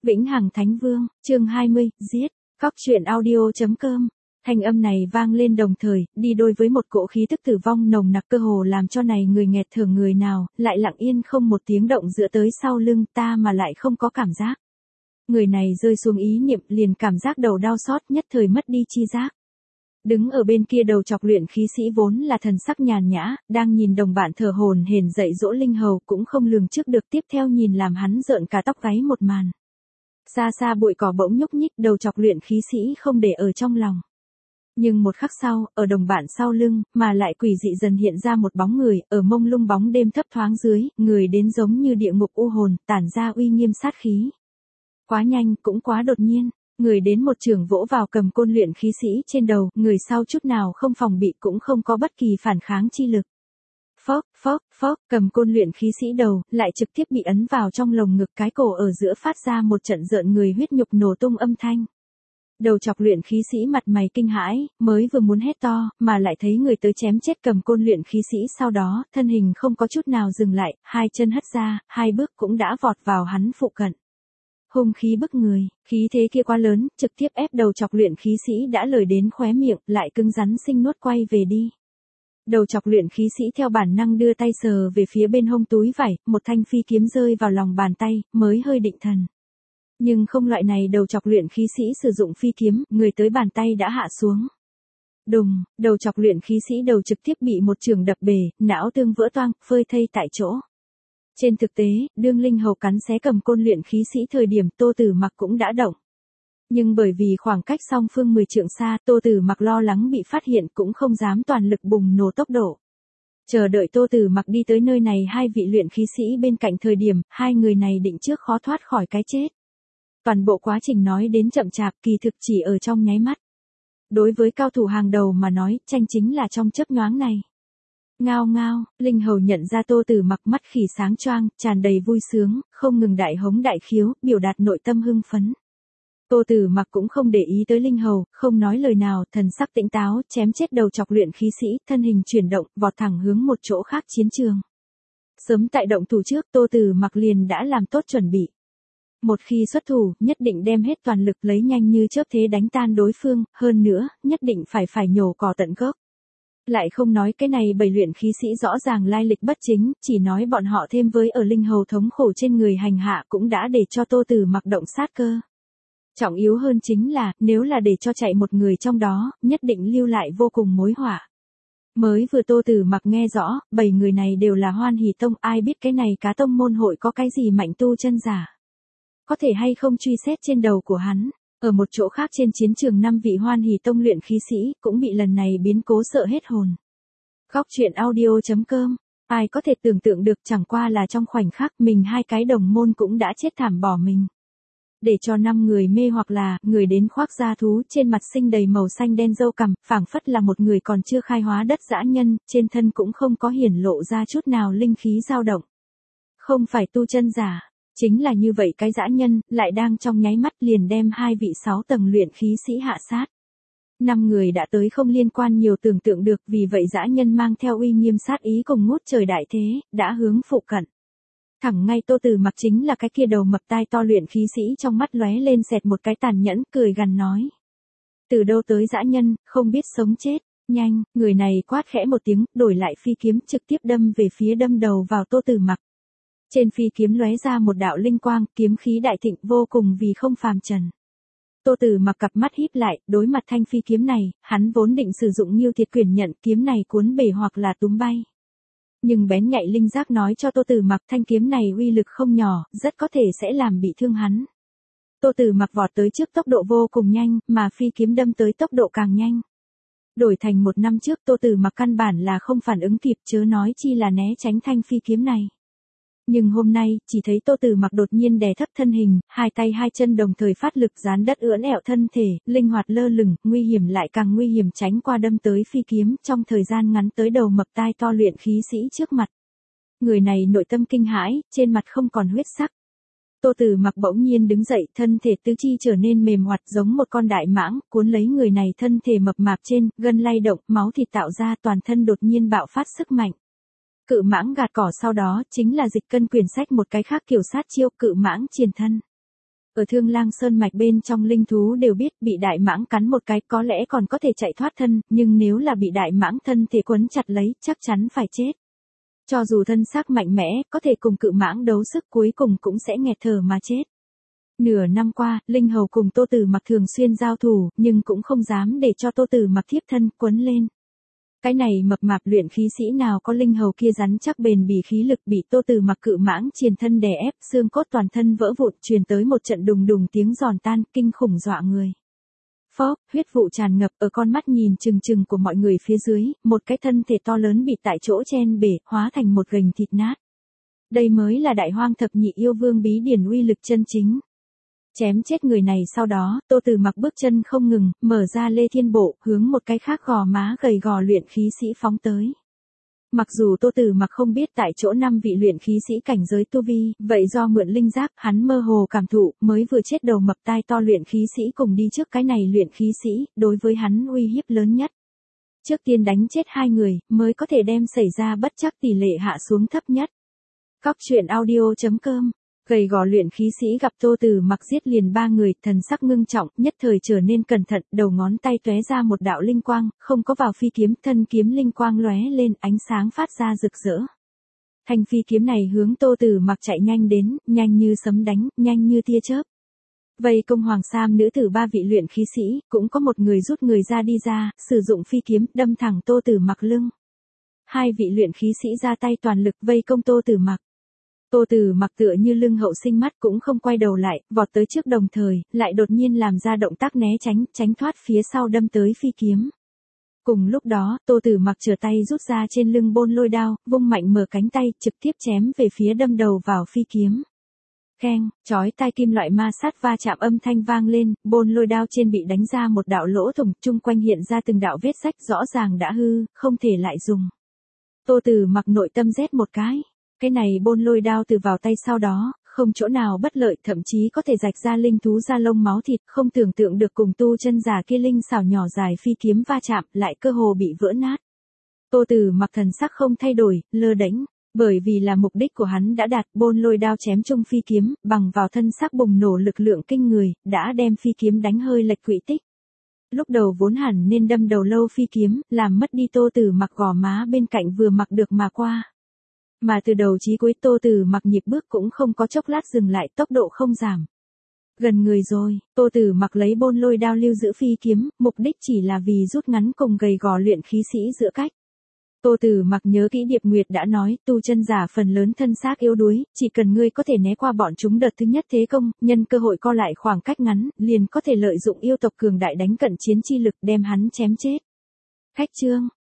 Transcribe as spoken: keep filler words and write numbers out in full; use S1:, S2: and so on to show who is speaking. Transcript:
S1: Vĩnh Hằng Thánh Vương, chương hai mươi, giết, Cóc truyện audio.com. Thanh âm này vang lên đồng thời, đi đôi với một cỗ khí tức tử vong nồng nặc cơ hồ làm cho này người nghẹt thở người nào, lại lặng yên không một tiếng động dựa tới sau lưng ta mà lại không có cảm giác. Người này rơi xuống ý niệm liền cảm giác đầu đau xót nhất thời mất đi chi giác. Đứng ở bên kia đầu chọc luyện khí sĩ vốn là thần sắc nhàn nhã, đang nhìn đồng bạn thở hổn hển dạy dỗ linh hầu cũng không lường trước được tiếp theo nhìn làm hắn rợn cả tóc gáy một màn. Xa xa bụi cỏ bỗng nhúc nhích đầu chọc luyện khí sĩ không để ở trong lòng. Nhưng một khắc sau, ở đồng bạn sau lưng, mà lại quỷ dị dần hiện ra một bóng người, ở mông lung bóng đêm thấp thoáng dưới, người đến giống như địa ngục u hồn, tản ra uy nghiêm sát khí. Quá nhanh, cũng quá đột nhiên, người đến một trường vỗ vào cầm côn luyện khí sĩ trên đầu, người sau chút nào không phòng bị cũng không có bất kỳ phản kháng chi lực. Phốc, phốc, phốc, cầm côn luyện khí sĩ đầu, lại trực tiếp bị ấn vào trong lồng ngực, cái cổ ở giữa phát ra một trận rợn người huyết nhục nổ tung âm thanh. Đầu chọc luyện khí sĩ mặt mày kinh hãi, mới vừa muốn hét to, mà lại thấy người tới chém chết cầm côn luyện khí sĩ sau đó, thân hình không có chút nào dừng lại, hai chân hất ra, hai bước cũng đã vọt vào hắn phụ cận. Hung khí bức người, khí thế kia quá lớn, trực tiếp ép đầu chọc luyện khí sĩ đã lời đến khóe miệng, lại cứng rắn sinh nuốt quay về đi. Đầu chọc luyện khí sĩ theo bản năng đưa tay sờ về phía bên hông túi vải, một thanh phi kiếm rơi vào lòng bàn tay, mới hơi định thần. Nhưng không, loại này đầu chọc luyện khí sĩ sử dụng phi kiếm, người tới bàn tay đã hạ xuống. Đùng, đầu chọc luyện khí sĩ đầu trực tiếp bị một chưởng đập bể, não tương vỡ toang, phơi thây tại chỗ. Trên thực tế, đương linh hầu cắn xé cầm côn luyện khí sĩ thời điểm Tô Tử Mặc cũng đã động. Nhưng bởi vì khoảng cách song phương mười trượng xa, Tô Tử Mặc lo lắng bị phát hiện cũng không dám toàn lực bùng nổ tốc độ. Chờ đợi Tô Tử Mặc đi tới nơi này hai vị luyện khí sĩ bên cạnh thời điểm, hai người này định trước khó thoát khỏi cái chết. Toàn bộ quá trình nói đến chậm chạp kỳ thực chỉ ở trong nháy mắt. Đối với cao thủ hàng đầu mà nói, tranh chính là trong chớp nhoáng này. Ngao ngao, linh hầu nhận ra Tô Tử Mặc mắt khỉ sáng choang, tràn đầy vui sướng, không ngừng đại hống đại khiếu, biểu đạt nội tâm hưng phấn. Tô Tử Mặc cũng không để ý tới linh hầu, không nói lời nào, thần sắc tĩnh táo, chém chết đầu chọc luyện khí sĩ, thân hình chuyển động, vọt thẳng hướng một chỗ khác chiến trường. Sớm tại động thủ trước, Tô Tử Mặc liền đã làm tốt chuẩn bị. Một khi xuất thủ, nhất định đem hết toàn lực lấy nhanh như chớp thế đánh tan đối phương, hơn nữa, nhất định phải phải nhổ cỏ tận gốc. Lại không nói cái này bảy luyện khí sĩ rõ ràng lai lịch bất chính, chỉ nói bọn họ thêm với ở linh hầu thống khổ trên người hành hạ cũng đã để cho Tô Tử Mặc động sát cơ. Trọng yếu hơn chính là, nếu là để cho chạy một người trong đó, nhất định lưu lại vô cùng mối họa. Mới vừa Tô Tử Mặc nghe rõ, bảy người này đều là Hoan Hỷ Tông, ai biết cái này cá tông môn hội có cái gì mạnh tu chân giả. Có thể hay không truy xét trên đầu của hắn. Ở một chỗ khác trên chiến trường năm vị Hoan Hỷ Tông luyện khí sĩ cũng bị lần này biến cố sợ hết hồn. Cóc truyện audio.com. Ai có thể tưởng tượng được chẳng qua là trong khoảnh khắc mình hai cái đồng môn cũng đã chết thảm bỏ mình. Để cho năm người mê hoặc là, người đến khoác da thú trên mặt sinh đầy màu xanh đen râu cằm, phảng phất là một người còn chưa khai hóa đất dã nhân, trên thân cũng không có hiển lộ ra chút nào linh khí dao động. Không phải tu chân giả. Chính là như vậy cái dã nhân, lại đang trong nháy mắt liền đem hai vị sáu tầng luyện khí sĩ hạ sát. Năm người đã tới không liên quan nhiều tưởng tượng được, vì vậy dã nhân mang theo uy nghiêm sát ý cùng ngút trời đại thế, đã hướng phụ cận. Thẳng ngay Tô Tử Mặc chính là cái kia đầu mập tai to luyện khí sĩ trong mắt lóe lên xẹt một cái tàn nhẫn, cười gằn nói. Từ đâu tới dã nhân, không biết sống chết, nhanh, người này quát khẽ một tiếng, đổi lại phi kiếm trực tiếp đâm về phía đâm đầu vào Tô Tử Mặc. Trên phi kiếm lóe ra một đạo linh quang, kiếm khí đại thịnh vô cùng vì không phàm trần. Tô Tử Mặc cặp mắt híp lại, đối mặt thanh phi kiếm này, hắn vốn định sử dụng Nghiêu Thiệt Quyển nhận kiếm này cuốn bể hoặc là túm bay. Nhưng bén nhạy linh giác nói cho Tô Tử Mặc thanh kiếm này uy lực không nhỏ, rất có thể sẽ làm bị thương hắn. Tô Tử Mặc vọt tới trước tốc độ vô cùng nhanh, mà phi kiếm đâm tới tốc độ càng nhanh. Đổi thành một năm trước Tô Tử Mặc căn bản là không phản ứng kịp, chớ nói chi là né tránh thanh phi kiếm này. Nhưng hôm nay, chỉ thấy Tô Tử Mặc đột nhiên đè thấp thân hình, hai tay hai chân đồng thời phát lực dán đất ưỡn ẹo thân thể, linh hoạt lơ lửng, nguy hiểm lại càng nguy hiểm tránh qua đâm tới phi kiếm, trong thời gian ngắn tới đầu mập tai to luyện khí sĩ trước mặt. Người này nội tâm kinh hãi, trên mặt không còn huyết sắc. Tô Tử Mặc bỗng nhiên đứng dậy, thân thể tứ chi trở nên mềm hoạt giống một con đại mãng, cuốn lấy người này thân thể mập mạp trên, gân lay động, máu thịt tạo ra, toàn thân đột nhiên bạo phát sức mạnh. Cự mãng gạt cỏ, sau đó chính là dịch cân quyển sách một cái khác kiểu sát chiêu, cự mãng triền thân. Ở Thương Lang Sơn mạch bên trong linh thú đều biết bị đại mãng cắn một cái có lẽ còn có thể chạy thoát thân, nhưng nếu là bị đại mãng thân thể quấn chặt lấy, chắc chắn phải chết. Cho dù thân xác mạnh mẽ, có thể cùng cự mãng đấu sức cuối cùng cũng sẽ nghẹt thở mà chết. Nửa năm qua, Linh Hầu cùng Tô Tử Mặc thường xuyên giao thủ, nhưng cũng không dám để cho Tô Tử Mặc thiếp thân quấn lên. Cái này mập mạp luyện khí sĩ nào có Linh Hầu kia rắn chắc bền bỉ khí lực bị Tô Tử Mặc cự mãng triền thân đè ép, xương cốt toàn thân vỡ vụn, truyền tới một trận đùng đùng tiếng giòn tan, kinh khủng dọa người. Phốc, huyết vụ tràn ngập ở con mắt nhìn chừng chừng của mọi người phía dưới, một cái thân thể to lớn bị tại chỗ chen bể, hóa thành một gành thịt nát. Đây mới là Đại Hoang thập nhị yêu vương bí điển uy lực chân chính. Chém chết người này sau đó, Tô Tử Mặc bước chân không ngừng, mở ra Lê Thiên Bộ, hướng một cái khác gò má gầy gò luyện khí sĩ phóng tới. Mặc dù Tô Tử Mặc không biết tại chỗ năm vị luyện khí sĩ cảnh giới tu vi, vậy do mượn linh giác, hắn mơ hồ cảm thụ, mới vừa chết đầu mập tai to luyện khí sĩ cùng đi trước cái này luyện khí sĩ, đối với hắn uy hiếp lớn nhất. Trước tiên đánh chết hai người, mới có thể đem xảy ra bất trắc tỷ lệ hạ xuống thấp nhất. Cóc truyện audio chấm com. Gầy gò luyện khí sĩ gặp Tô Tử Mặc giết liền ba người, thần sắc ngưng trọng, nhất thời trở nên cẩn thận, đầu ngón tay tóe ra một đạo linh quang, không có vào phi kiếm, thân kiếm linh quang lóe lên, ánh sáng phát ra rực rỡ. Thanh phi kiếm này hướng Tô Tử Mặc chạy nhanh đến, nhanh như sấm đánh, nhanh như tia chớp. Vây công Hoàng Sam nữ tử ba vị luyện khí sĩ, cũng có một người rút người ra đi ra, sử dụng phi kiếm đâm thẳng Tô Tử Mặc lưng. Hai vị luyện khí sĩ ra tay toàn lực vây công Tô Tử Mặc. Tô Tử Mặc tựa như lưng hậu sinh mắt cũng không quay đầu lại, vọt tới trước đồng thời, lại đột nhiên làm ra động tác né tránh, tránh thoát phía sau đâm tới phi kiếm. Cùng lúc đó, Tô Tử Mặc trở tay rút ra trên lưng bôn lôi đao, vung mạnh mở cánh tay, trực tiếp chém về phía đâm đầu vào phi kiếm. Keng, chói tai kim loại ma sát va chạm âm thanh vang lên, bôn lôi đao trên bị đánh ra một đạo lỗ thủng, chung quanh hiện ra từng đạo vết rách rõ ràng đã hư, không thể lại dùng. Tô Tử Mặc nội tâm rét một cái. Cái này bôn lôi đao từ vào tay sau đó, không chỗ nào bất lợi, thậm chí có thể rạch ra linh thú da lông máu thịt, không tưởng tượng được cùng tu chân giả kia linh xảo nhỏ dài phi kiếm va chạm, lại cơ hồ bị vỡ nát. Tô Tử Mặc thần sắc không thay đổi, lơ đễnh, bởi vì là mục đích của hắn đã đạt, bôn lôi đao chém chung phi kiếm, bằng vào thân sắc bùng nổ lực lượng kinh người, đã đem phi kiếm đánh hơi lệch quỹ tích. Lúc đầu vốn hẳn nên đâm đầu lâu phi kiếm, làm mất đi Tô Tử Mặc gò má bên cạnh vừa mặc được mà qua. Mà từ đầu chí cuối Tô Tử Mặc nhịp bước cũng không có chốc lát dừng lại, tốc độ không giảm. Gần người rồi, Tô Tử Mặc lấy bôn lôi đao lưu giữ phi kiếm, mục đích chỉ là vì rút ngắn cùng gầy gò luyện khí sĩ giữa cách. Tô Tử Mặc nhớ kỹ Điệp Nguyệt đã nói, tu chân giả phần lớn thân xác yếu đuối, chỉ cần ngươi có thể né qua bọn chúng đợt thứ nhất thế công, nhân cơ hội co lại khoảng cách ngắn, liền có thể lợi dụng yêu tộc cường đại đánh cận chiến chi lực đem hắn chém chết. Khách chương